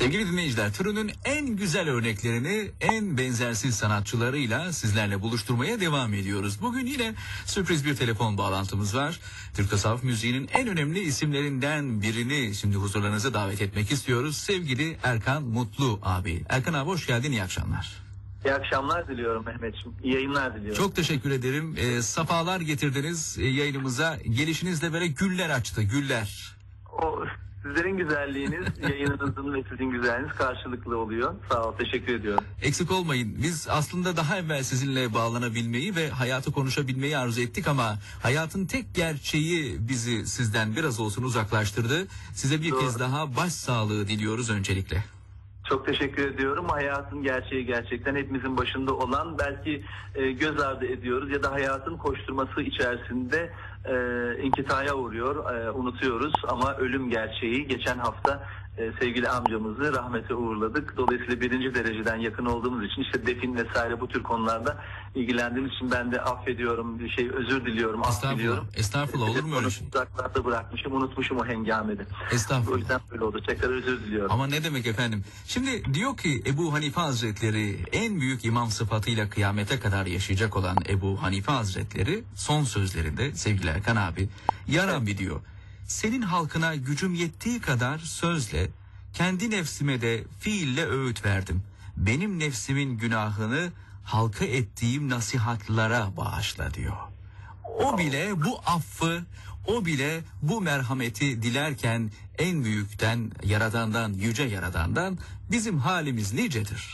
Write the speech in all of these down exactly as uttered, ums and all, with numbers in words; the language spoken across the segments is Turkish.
Sevgili dinleyiciler, türünün en güzel örneklerini en benzersiz sanatçılarıyla sizlerle buluşturmaya devam ediyoruz. Bugün yine sürpriz bir telefon bağlantımız var. Türk tasavvuf müziğinin en önemli isimlerinden birini şimdi huzurlarınıza davet etmek istiyoruz. Sevgili Erkan Mutlu abi. Erkan abi hoş geldin, iyi akşamlar. İyi akşamlar diliyorum Mehmetciğim. İyi yayınlar diliyorum. Çok teşekkür ederim. E, safalar getirdiniz e, yayınımıza. Gelişinizle böyle güller açtı, güller. O sizlerin güzelliğiniz, yayınınızın ve sizin güzelliğiniz karşılıklı oluyor. Sağ ol, teşekkür ediyorum. Eksik olmayın. Biz aslında daha evvel sizinle bağlanabilmeyi ve hayatı konuşabilmeyi arzu ettik ama hayatın tek gerçeği bizi sizden biraz olsun uzaklaştırdı. Size bir Doğru. kez daha başsağlığı diliyoruz öncelikle. Çok teşekkür ediyorum. Hayatın gerçeği gerçekten hepimizin başında olan, belki e, göz ardı ediyoruz ya da hayatın koşturması içerisinde e, inkitaya uğruyor, e, unutuyoruz ama ölüm gerçeği. Geçen hafta e, sevgili amcamızı rahmete uğurladık. Dolayısıyla birinci dereceden yakın olduğumuz için işte defin vesaire bu tür konularda ilgilendiğimiz için ben de affediyorum, bir şey özür diliyorum, af diliyorum. Estağfurullah, olur mu öyle şey? Uzaklarda bırakmışım, unutmuşum o hengamede. Estağfurullah. O yüzden böyle oldu. Tekrar özür diliyorum. Ama ne demek efendim? Şimdi diyor ki Ebu Hanife Hazretleri, en büyük imam sıfatıyla kıyamete kadar yaşayacak olan Ebu Hanife Hazretleri son sözlerinde sevgili Erkan abi, ya Rabbi diyor, senin halkına gücüm yettiği kadar sözle, kendi nefsime de fiille öğüt verdim. Benim nefsimin günahını halka ettiğim nasihatlara bağışla diyor. O bile bu affı, o bile bu merhameti dilerken en büyükten, yaradandan, yüce yaradandan bizim halimiz nicedir.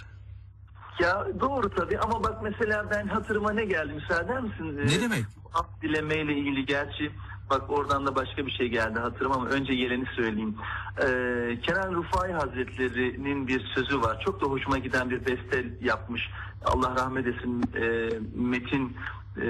Ya doğru tabii ama bak mesela ben hatırıma ne geldi, müsaade eder misin? Ne demek? Af dilemeyle ilgili, gerçi bak oradan da başka bir şey geldi hatırıma ama önce geleni söyleyeyim. Ee, Kenan Rufai Hazretleri'nin bir sözü var. Çok da hoşuma giden bir beste yapmış. Allah rahmet etsin, e, Metin e,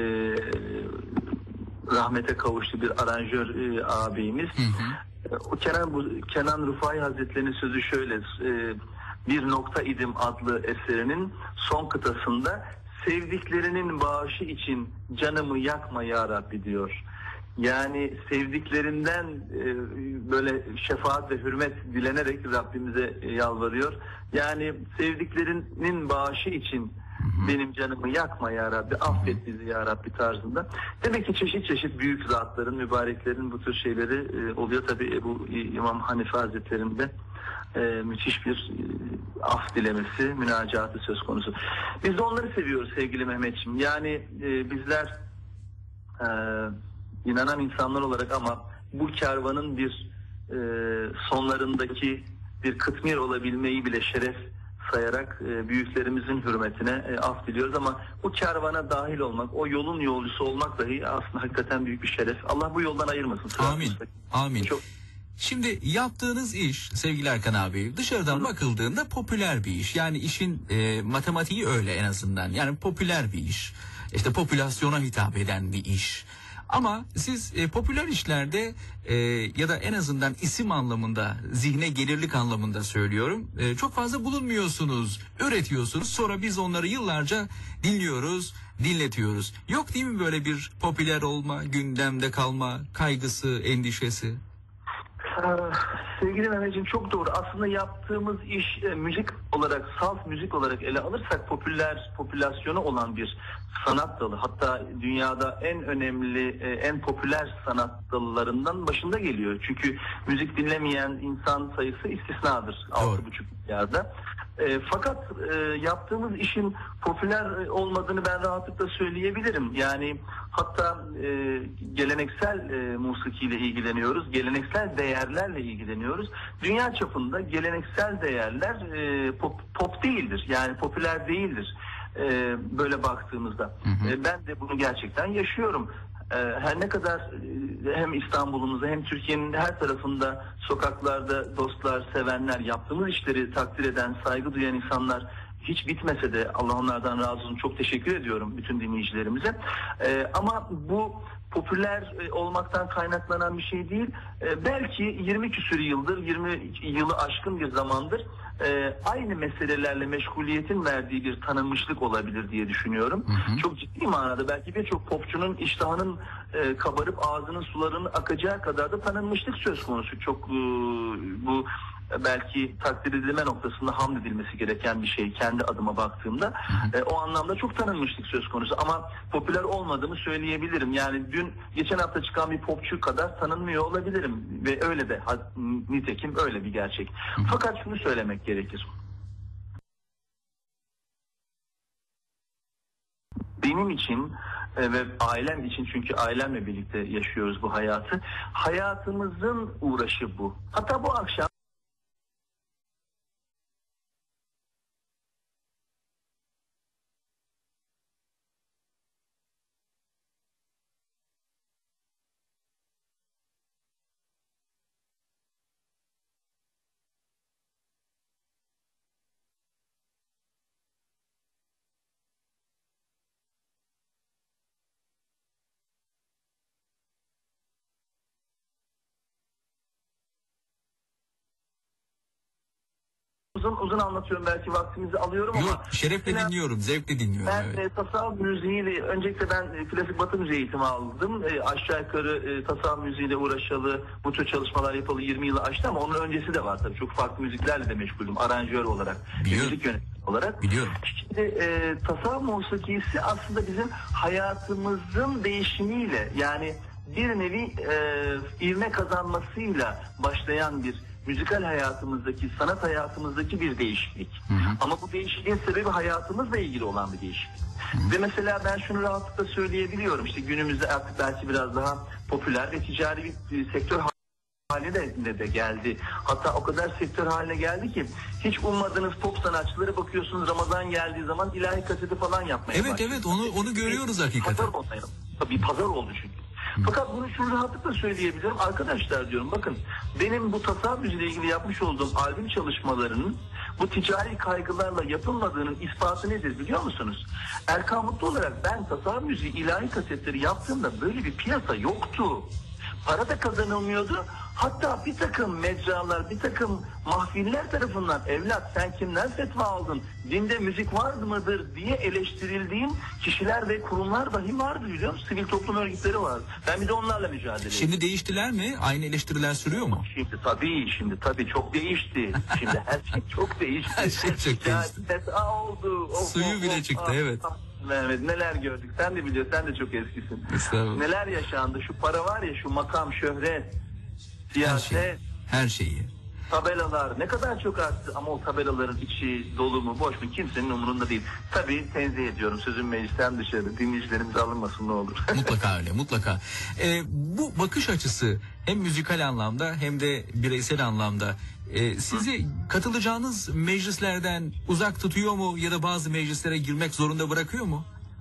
rahmete kavuştu, bir aranjör e, abimiz. Hı hı. O Kenan, bu, Kenan Rufai Hazretleri'nin sözü şöyle: e, Bir Nokta İdim adlı eserinin son kıtasında sevdiklerinin bağışı için canımı yakma ya Rabbi diyor. Yani sevdiklerinden e, böyle şefaat ve hürmet dilenerek Rabbimize e, yalvarıyor. Yani sevdiklerinin bağışı için benim canımı yakma ya Rabbi, affet bizi ya Rabbi tarzında. Demek ki çeşit çeşit büyük zatların, mübareklerin bu tür şeyleri e, oluyor. Tabii bu İmam Hanife Hazretleri'nde e, müthiş bir e, af dilemesi, münacatı söz konusu. Biz de onları seviyoruz sevgili Mehmetciğim. Yani e, bizler e, inanan insanlar olarak ama bu kervanın bir e, sonlarındaki bir kıtmir olabilmeyi bile şeref sayarak e, büyüklerimizin hürmetine e, af diliyoruz ama bu kervana dahil olmak, o yolun yolcusu olmak dahi aslında hakikaten büyük bir şeref. Allah bu yoldan ayırmasın. Amin. Amin. Çok... Şimdi yaptığınız iş sevgili Erkan abi, dışarıdan Hı. bakıldığında popüler bir iş. Yani işin e, matematiği öyle en azından. Yani popüler bir iş. İşte popülasyona hitap eden bir iş. Ama siz e, popüler işlerde e, ya da en azından isim anlamında, zihne gelirlik anlamında söylüyorum, e, çok fazla bulunmuyorsunuz, üretiyorsunuz. Sonra biz onları yıllarca dinliyoruz, dinletiyoruz. Yok değil mi böyle bir popüler olma, gündemde kalma kaygısı, endişesi? Sevgili Mehmetciğim, çok doğru. Aslında yaptığımız iş e, müzik olarak, salt müzik olarak ele alırsak popüler, popülasyonu olan bir sanat dalı. Hatta dünyada en önemli, e, en popüler sanat dallarından başında geliyor. Çünkü müzik dinlemeyen insan sayısı istisnadır. altı buçuk milyarda. E, fakat e, yaptığımız işin popüler olmadığını ben rahatlıkla söyleyebilirim. Yani hatta e, geleneksel e, musikiyle ilgileniyoruz, geleneksel değerlerle ilgileniyoruz. Dünya çapında geleneksel değerler e, pop, pop değildir, yani popüler değildir. E, böyle baktığımızda. Hı hı. E, ben de bunu gerçekten yaşıyorum. Her ne kadar hem İstanbul'umuzda hem Türkiye'nin her tarafında sokaklarda dostlar, sevenler, yaptığımız işleri takdir eden, saygı duyan insanlar hiç bitmese de Allah onlardan razı olsun, çok teşekkür ediyorum bütün dinleyicilerimize. Ama bu popüler olmaktan kaynaklanan bir şey değil. Belki yirmi küsur yıldır, yirmi yılı aşkın bir zamandır aynı meselelerle meşguliyetin verdiği bir tanınmışlık olabilir diye düşünüyorum. Hı hı. Çok ciddi manada belki birçok popçunun iştahının kabarıp ağzının sularının akacağı kadar da tanınmışlık söz konusu. Çok bu e, belki takdir edilme noktasında hamd edilmesi gereken bir şey kendi adıma baktığımda. E, o anlamda çok tanınmışlık söz konusu ama popüler olmadığımı söyleyebilirim. Yani dün geçen hafta çıkan bir popçu kadar tanınmıyor olabilirim ve öyle de nitekim öyle bir gerçek. Fakat şunu söylemek gerekir. Benim için e, ve ailem için, çünkü ailemle birlikte yaşıyoruz bu hayatı. Hayatımızın uğraşı bu. Hatta bu akşam uzun uzun anlatıyorum, belki vaktinizi alıyorum ama Yok, şerefle mesela dinliyorum, zevkle dinliyorum. ben Evet. e, tasavvuf müziğiyle, öncelikle ben e, klasik batı müziği eğitimi aldım. E, aşağı yukarı e, tasavvuf müziğiyle uğraşalı, bu tür çalışmalar yapalı yirmi yılı aştı ama onun öncesi de var tabii. Çok farklı müziklerle de meşgulüm, aranjör olarak, Biliyorum. müzik yönetmeni olarak. Biliyorum. Şimdi e, tasavvuf musikisi aslında bizim hayatımızın değişimiyle, yani bir nevi e, ivme kazanmasıyla başlayan bir müzikal hayatımızdaki, sanat hayatımızdaki bir değişiklik. Hı hı. Ama bu değişikliğin sebebi hayatımızla ilgili olan bir değişiklik. Hı hı. Ve mesela ben şunu rahatlıkla söyleyebiliyorum. İşte günümüzde artık belki biraz daha popüler ve ticari bir, bir sektör haline de, de geldi. Hatta o kadar sektör haline geldi ki hiç ummadığınız pop sanatçılara bakıyorsunuz, Ramazan geldiği zaman ilahi kaseti falan yapmaya Evet başlıyor. evet onu onu görüyoruz hakikaten. Pazar oldu. Tabii pazar oldu çünkü. Fakat bunu şunu rahatlıkla söyleyebilirim. Arkadaşlar diyorum, bakın benim bu tasavvuf müziğiyle ilgili yapmış olduğum albüm çalışmalarının bu ticari kaygılarla yapılmadığının ispatı nedir biliyor musunuz? Erkan Mutlu olarak ben tasavvuf müziği ilahi kasetleri yaptığımda böyle bir piyasa yoktu. Para da kazanılmıyordu. Hatta bir takım mecralar, bir takım mahfiller tarafından evlat sen kimden fetva aldın, dinde müzik var mıdır diye eleştirildiğim kişiler ve kurumlar dahi vardı biliyor musun? Sivil toplum örgütleri var. Ben bir de onlarla mücadele ediyorum. Şimdi değiştiler mi? Aynı eleştiriler sürüyor mu? Şimdi tabii, şimdi tabii çok değişti. Şimdi her şey çok değişti. Her şey çok değişti. Fetva oldu. Of, Suyu of, bile of, çıktı ah, evet. ah. Mehmet, neler gördük, sen de biliyorsun, sen de çok eskisin. Neler yaşandı, şu para var ya, şu makam, şöhret, Her siyaset, şey, her şeyi. tabelalar ne kadar çok arttı ama o tabelaların içi dolu mu boş mu kimsenin umurunda değil. Tabii tenzih ediyorum, sözüm meclisten dışarı, dinleyicilerimiz alınmasın ne olur. Mutlaka öyle, mutlaka. Ee, bu bakış açısı hem müzikal anlamda hem de bireysel anlamda e, sizi katılacağınız meclislerden uzak tutuyor mu ya da bazı meclislere girmek zorunda bırakıyor mu?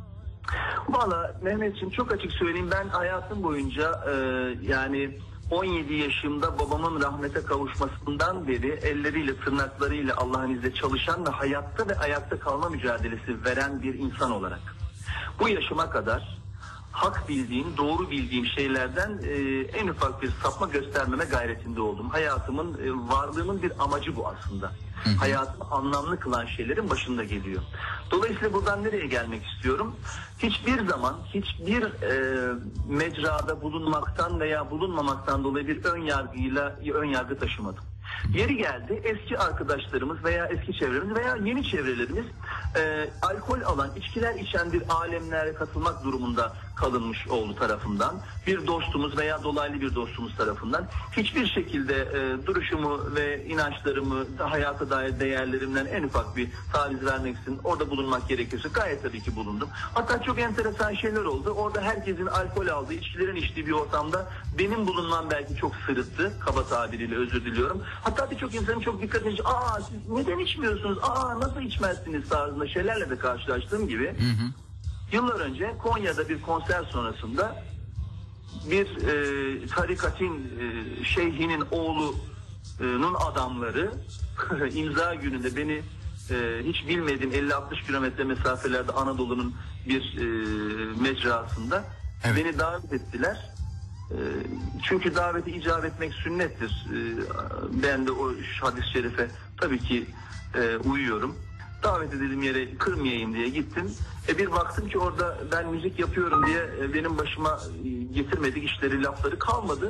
Valla Mehmetciğim, çok açık söyleyeyim, ben hayatım boyunca e, yani on yedi yaşımda babamın rahmete kavuşmasından beri elleriyle tırnaklarıyla Allah'ın izniyle çalışan ve hayatta ve ayakta kalma mücadelesi veren bir insan olarak bu yaşıma kadar hak bildiğim, doğru bildiğim şeylerden e, en ufak bir sapma göstermeme gayretinde oldum. Hayatımın, e, varlığımın bir amacı bu aslında. Hı hı. Hayatımı anlamlı kılan şeylerin başında geliyor. Dolayısıyla buradan nereye gelmek istiyorum? Hiçbir zaman, hiçbir e, mecrada bulunmaktan veya bulunmamaktan dolayı bir ön yargıyla ön yargı taşımadım. Yeri geldi, eski arkadaşlarımız veya eski çevremiz veya yeni çevrelerimiz e, alkol alan, içkiler içen bir alemlere katılmak durumunda kalınmış oldu tarafından. Bir dostumuz veya dolaylı bir dostumuz tarafından hiçbir şekilde e, duruşumu ve inançlarımı, hayata dair değerlerimden en ufak bir taviz vermek için orada bulunmak gerekirse gayet tabii ki bulundum. Hatta çok enteresan şeyler oldu. Orada herkesin alkol aldığı, içkilerin içtiği bir ortamda benim bulunmam belki çok sırıttı. Kaba tabiriyle özür diliyorum. Hatta birçok insanın çok dikkatini çekti. Aa siz neden içmiyorsunuz? Aa nasıl içmezsiniz tarzında şeylerle de karşılaştığım gibi. Hı hı. Yıllar önce Konya'da bir konser sonrasında bir e, tarikatin e, şeyhinin oğlunun adamları imza gününde beni e, hiç bilmediğim elli altmış kilometre mesafelerde Anadolu'nun bir e, mecrasında evet. Beni davet ettiler. E, çünkü daveti icap etmek sünnettir. E, ben de o hadis-i şerife tabii ki e, uyuyorum. Davet edildiğim yere kırmayayım diye gittim. E bir baktım ki orada ben müzik yapıyorum diye e, benim başıma e, getirmedik işleri, lafları kalmadı.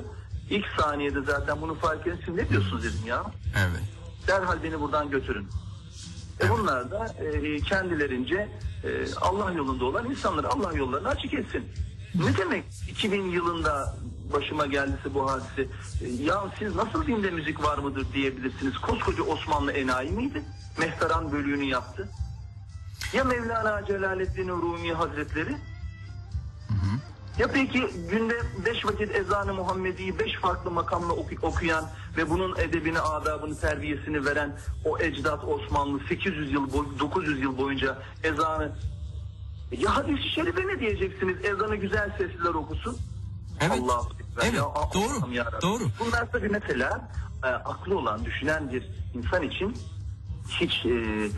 İlk saniyede zaten bunu fark edin. Siz ne diyorsunuz dedim ya. Evet. Derhal beni buradan götürün. E bunlar da e, kendilerince e, Allah yolunda olan insanları Allah yollarını açık etsin. Ne demek iki bin yılında başıma geldiyse bu hadise? E, ya siz nasıl dinde müzik var mıdır diyebilirsiniz. Koskoca Osmanlı enayi miydi? Mehtaran bölüğünü yaptı. Ya Mevlana Celaleddin Rumi Hazretleri? Hı hı. Ya peki günde beş vakit ezan-ı Muhammedi'yi beş farklı makamla oku- okuyan ve bunun edebini, adabını, terbiyesini veren o ecdat Osmanlı sekiz yüz yıl, boy- dokuz yüz yıl boyunca ezanı... Ya hadis-i şerife ne diyeceksiniz? Ezanı güzel sesliler okusun. Evet. Allah Evet. ya, Doğru. Allah'ım yarabbim. Doğru. Bunlar tabii mesela e, aklı olan, düşünen bir insan için hiç e,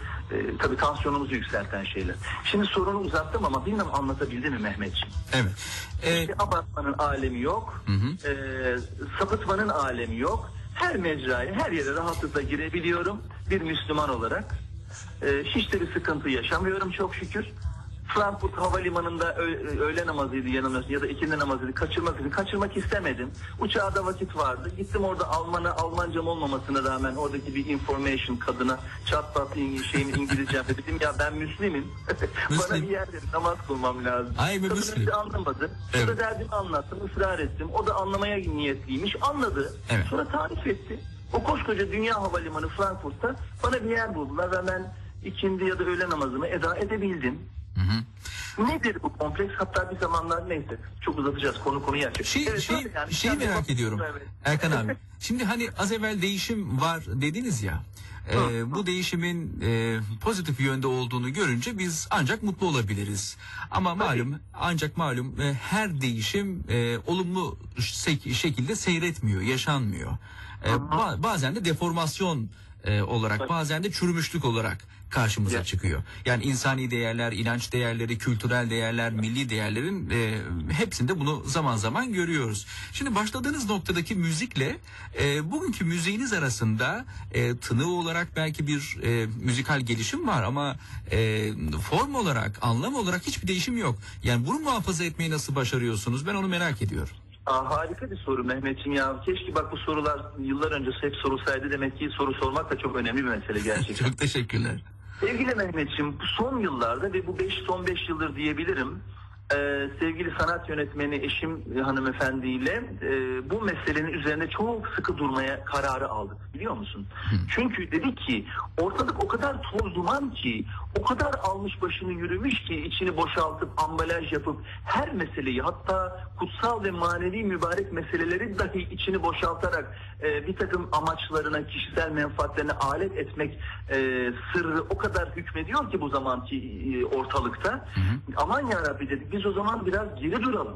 e, tabii tansiyonumuzu yükselten şeyler. Şimdi sorunu uzattım ama bilmem anlatabildim mi Mehmetciğim? Evet. Ee, İşte abartmanın alemi yok, Hı hı. e, sapıtmanın alemi yok. Her mecraya, her yere rahatlıkla girebiliyorum bir Müslüman olarak. E, hiç de bir sıkıntı yaşamıyorum çok şükür. Frankfurt Havalimanı'nda ö- öğle namazıydı yanılmıyorsun ya da ikindi namazıydı. Kaçırmak için kaçırmak istemedim. Uçağda vakit vardı. Gittim orada Alman'a Almancam olmamasına rağmen oradaki bir information kadına çat pat in- şeyin İngilizcem dedim ya ben Müslümim. Bana Müslim. bir yerde namaz kılmam lazım. Ay be Kadın Müslim. önce anlamadı. Evet. Sonra derdimi anlattım, ısrar ettim. O da anlamaya niyetliymiş. Anladı. Evet. Sonra tarif etti. O koskoca Dünya Havalimanı Frankfurt'ta bana bir yer buldular ve ben ikindi ya da öğle namazımı eda edebildim. Hı hı. Nedir bu kompleks? Hatta bir zamanlar neyse çok uzatacağız konu konuyu açık. Şey, Evet, şey, öyle yani. şeyi Yani merak bak- ediyorum Evet. Erkan abi. Şimdi hani az evvel değişim var dediniz ya. e, bu değişimin e, pozitif yönde olduğunu görünce biz ancak mutlu olabiliriz. Ama malum ancak malum e, her değişim e, olumlu sek- şekilde seyretmiyor, yaşanmıyor. E, ba- bazen de deformasyon e, olarak, bazen de çürümüşlük olarak karşımıza Ya. çıkıyor. Yani insani değerler, inanç değerleri, kültürel değerler, milli değerlerin e, hepsinde bunu zaman zaman görüyoruz. Şimdi başladığınız noktadaki müzikle e, bugünkü müziğiniz arasında e, tını olarak belki bir e, müzikal gelişim var ama e, form olarak, anlam olarak hiçbir değişim yok. Yani bunu muhafaza etmeyi nasıl başarıyorsunuz? Ben onu merak ediyorum. Aa, harika bir soru Mehmetciğim ya. Keşke bak bu sorular yıllar önce hep sorulsaydı. Demek ki soru sormak da çok önemli bir mesele gerçekten. Çok teşekkürler. Sevgili Mehmetciğim, bu son yıllarda ve bu beş son beş yıldır diyebilirim. Ee, sevgili sanat yönetmeni eşim e, hanımefendiyle e, bu meselenin üzerine çok sıkı durmaya kararı aldık, biliyor musun? Çünkü dedik ki ortalık o kadar toz duman ki, o kadar almış başını yürümüş ki, içini boşaltıp ambalaj yapıp her meseleyi, hatta kutsal ve manevi mübarek meseleleri dahi içini boşaltarak e, bir takım amaçlarına, kişisel menfaatlerine alet etmek e, sırrı o kadar hükmediyor ki bu zamanki e, ortalıkta. Hı hı. Aman yarabbi dedik, biz o zaman biraz geri duralım.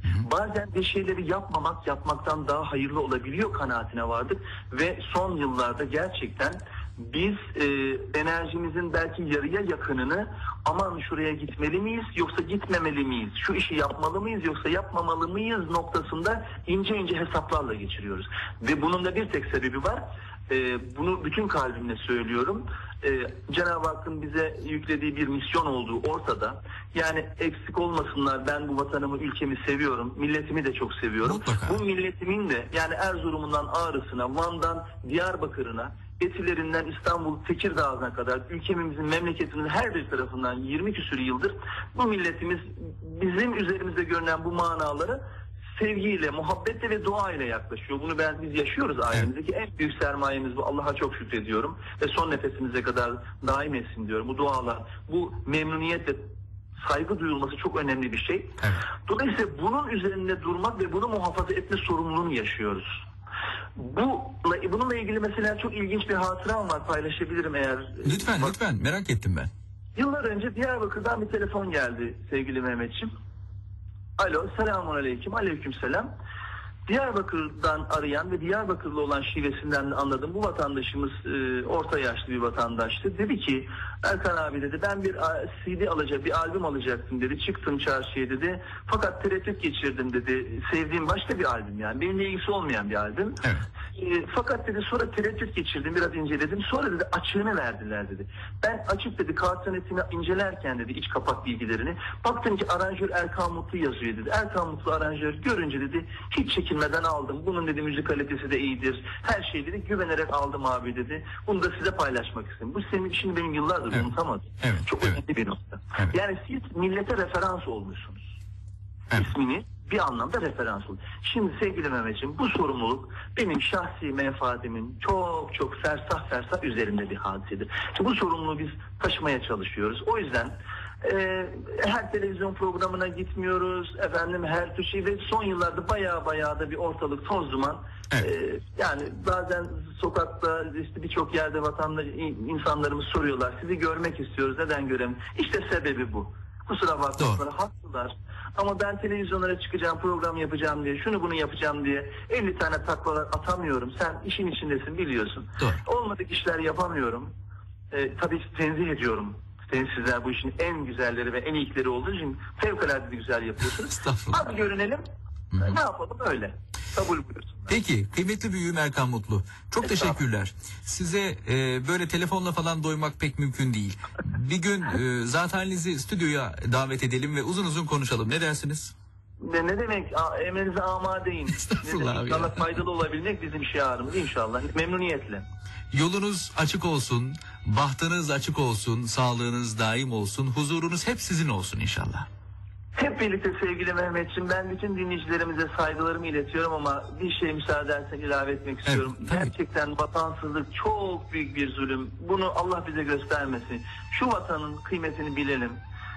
Bazen bir şeyleri yapmamak yapmaktan daha hayırlı olabiliyor kanaatine vardık ve son yıllarda gerçekten biz e, enerjimizin belki yarıya yakınını aman şuraya gitmeli miyiz yoksa gitmemeli miyiz, şu işi yapmalı mıyız yoksa yapmamalı mıyız noktasında ince ince hesaplarla geçiriyoruz. Ve bunun da bir tek sebebi var. E, bunu bütün kalbimle söylüyorum. Ee, Cenab-ı Hakk'ın bize yüklediği bir misyon olduğu ortada. Yani eksik olmasınlar, ben bu vatanımı, ülkemi seviyorum. Milletimi de çok seviyorum. Mutlaka. Bu milletimin de yani Erzurum'undan Ağrı'sına, Van'dan Diyarbakır'ına, Etilerinden İstanbul, Tekirdağ'a kadar ülkemizin, memleketimizin her bir tarafından yirmi küsur yıldır bu milletimiz bizim üzerimizde görünen bu manaları sevgiyle, muhabbetle ve dua ile yaklaşıyor. Bunu ben biz yaşıyoruz ailemizdeki en büyük sermayemiz bu. Allah'a çok şükrediyorum ve son nefesimize kadar daim etsin diyorum. Bu dualar, bu memnuniyetle saygı duyulması çok önemli bir şey. Evet. Dolayısıyla bunun üzerinde durmak ve bunu muhafaza etme sorumluluğunu yaşıyoruz. Bu bununla ilgili mesela çok ilginç bir hatıram var, paylaşabilirim eğer. Lütfen, Bak, lütfen merak ettim ben. yıllar önce Diyarbakır'dan bir telefon geldi sevgili Mehmetciğim. Alo, selamun aleyküm, aleyküm selam. Diyarbakır'dan arayan ve Diyarbakırlı olan şivesinden anladım. Bu vatandaşımız e, orta yaşlı bir vatandaştı. Dedi ki Erkan abi dedi, ben bir C D alacak, bir albüm alacaktım dedi. Çıktım çarşıya dedi. Fakat tereddüt geçirdim dedi. Sevdiğim başka bir albüm yani. Benimle ilgisi olmayan bir albüm. Evet. E, fakat dedi sonra tereddüt geçirdim, biraz inceledim. Sonra dedi açığını verdiler dedi. Ben açık dedi kartonetini incelerken dedi iç kapak bilgilerini baktım ki aranjör Erkan Mutlu yazıyor dedi. Erkan Mutlu aranjör görünce dedi hiç çekinmeden aldım. Bunun dedi müzik kalitesi de iyidir. Her şey dedi güvenerek aldım abi dedi. Bunu da size paylaşmak istedim. Bu senin için benim yıllardır evet. unutamadım. Evet. Çok evet. önemli bir nokta. Evet. Yani siz millete referans olmuşsunuz. Evet. İsmini bir anlamda referans oldu. Şimdi sevgili Mehmetciğim bu sorumluluk benim şahsi menfaatimin çok çok fersah fersah üzerinde bir hadisedir. Şimdi bu sorumluluğu biz taşımaya çalışıyoruz. O yüzden e, her televizyon programına gitmiyoruz. Efendim her tür şey ve son yıllarda bayağı bayağı da bir ortalık toz duman. Evet. E, yani bazen sokakta işte birçok yerde vatandaş insanlarımız soruyorlar. Sizi görmek istiyoruz. Neden göremiyoruz? İşte sebebi bu. Kusura bakmasınlar, haklılar. Ama ben televizyonlara çıkacağım, program yapacağım diye, şunu bunu yapacağım diye elli tane taklalar atamıyorum. Sen işin içindesin, biliyorsun. Doğru. Olmadık işler yapamıyorum. Ee, tabii tenzih ediyorum. Sizler bu işin en güzelleri ve en iyileri olduğu için fevkalade güzel yapıyorsunuz. Estağfurullah. Hadi görenelim. Hı-hı. Ne yapalım öyle. Kabul buyursunlar. Peki kıymetli büyüğüm Erkan Mutlu. Çok teşekkürler. Size e, böyle telefonla falan doymak pek mümkün değil. Bir gün e, zat halinizi stüdyoya davet edelim ve uzun uzun konuşalım. Ne dersiniz? Ne, ne demek? A, emrinize amadeyim. Estağfurullah abi. İnşallah faydalı olabilmek bizim şiarımız inşallah. Memnuniyetle. Yolunuz açık olsun, bahtınız açık olsun, sağlığınız daim olsun, huzurunuz hep sizin olsun inşallah. Hep birlikte sevgili Mehmetciğim, ben bütün dinleyicilerimize saygılarımı iletiyorum ama bir şey müsaade edersen ilave etmek istiyorum. Evet, tabii. Gerçekten vatansızlık çok büyük bir zulüm. Bunu Allah bize göstermesin. Şu vatanın kıymetini bilelim.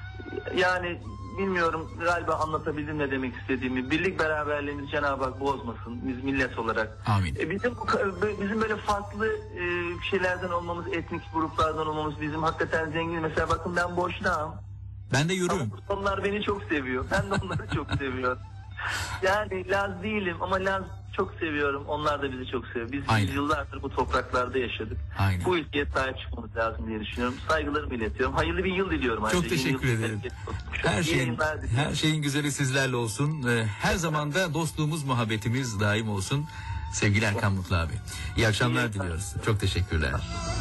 Yani bilmiyorum galiba anlatabildim ne demek istediğimi. Birlik beraberliğimizi Cenab-ı Hak bozmasın biz millet olarak. Amin. E, bizim bizim böyle farklı e, şeylerden olmamız, etnik gruplardan olmamız bizim hakikaten zengin. Mesela bakın ben boşnağım. Ben de yürüyorum. Onlar beni çok seviyor. Ben de onları çok seviyorum. Yani Laz değilim ama Laz çok seviyorum. Onlar da bizi çok seviyor. Biz, biz yıllardır bu topraklarda yaşadık. Aynen. Bu ülkeye sahip çıkmamız lazım diye düşünüyorum. Saygılarımı iletiyorum. Hayırlı bir yıl diliyorum. Çok ayrıca. teşekkür Yeni ederim. Her, Her şeyin, her her şeyin güzeli sizlerle olsun. Her zaman da dostluğumuz, muhabbetimiz daim olsun. Sevgili Erkan Mutlu abi. İyi akşamlar diliyoruz. Çok teşekkürler.